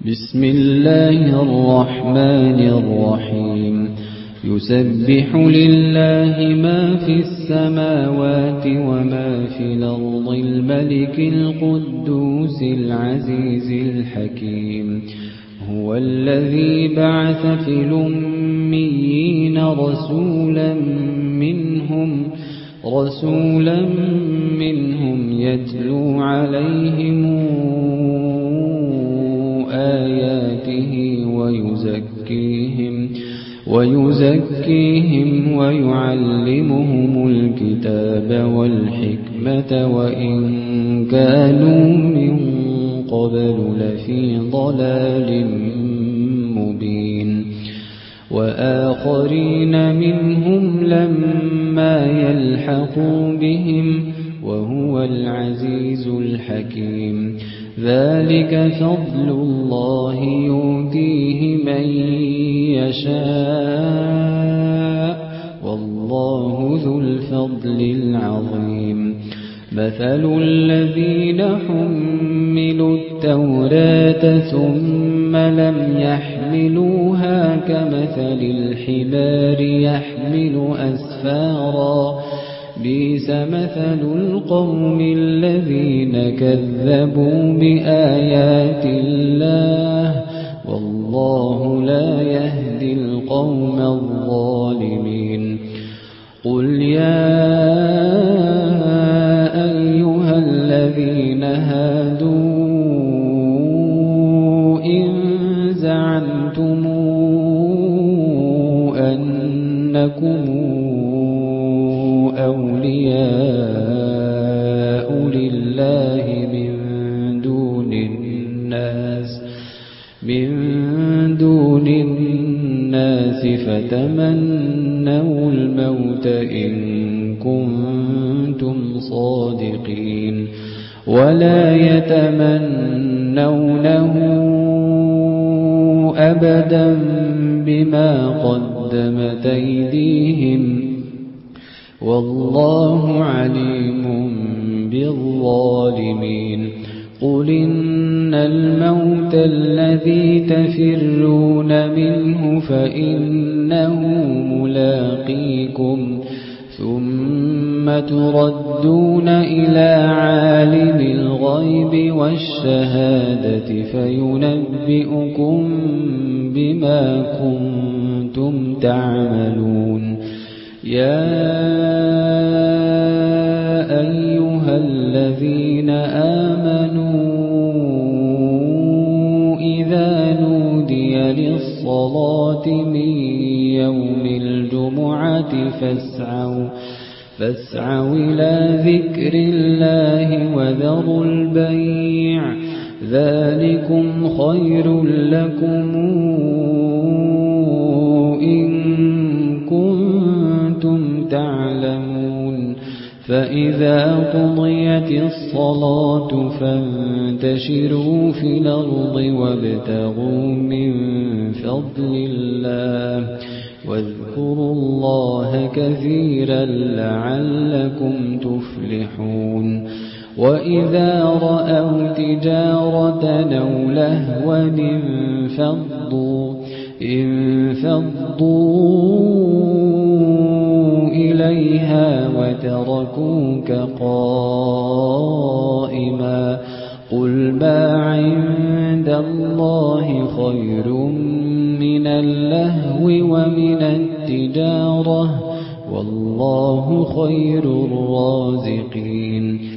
بسم الله الرحمن الرحيم يسبح لله ما في السماوات وما في الأرض الملك القدوس العزيز الحكيم هو الذي بعث في الأميين رسولا منهم يتلو عليهم آياته ويزكيهم ويعلمهم الكتاب والحكمة وإن كانوا من قبل لفي ضلال مبين وآخرين منهم لما يلحقوا بهم وهو العزيز الحكيم ذلك فضل الله يؤتيه من يشاء والله ذو الفضل العظيم مثل الذين حملوا التوراة ثم لم يحملوها كمثل الحمار يحمل أسفارا بئس مثل القوم الذين كذبوا بآيات الله والله لا يهدي القوم الظالمين قل يا أيها الذين هادوا إن زعمتم أنكم أولياء لله من دون الناس فتمنوا الموت إن كنتم صادقين ولا يتمنونه أبدا بما قدمت أيديهم والله عليم بالظالمين قل إن الموت الذي تفرون منه فإنه ملاقيكم ثم تردون إلى عالم الغيب والشهادة فينبئكم بما كنتم تعملون يا أيها الذين آمنوا إذا نودي للصلاة من يوم الجمعة فاسعوا إلى ذكر الله وذروا البيع ذلكم خير لكم إن كنتم تعلمون فإذا قضيت الصلاة فانتشروا في الأرض وابتغوا من فضل الله واذكروا الله كثيرا لعلكم تفلحون وإذا رأوا تجارة أو لهوا انفضوا إليها وتركوك قائما قل ما عند الله خير من اللهو ومن التجارة والله خير الرازقين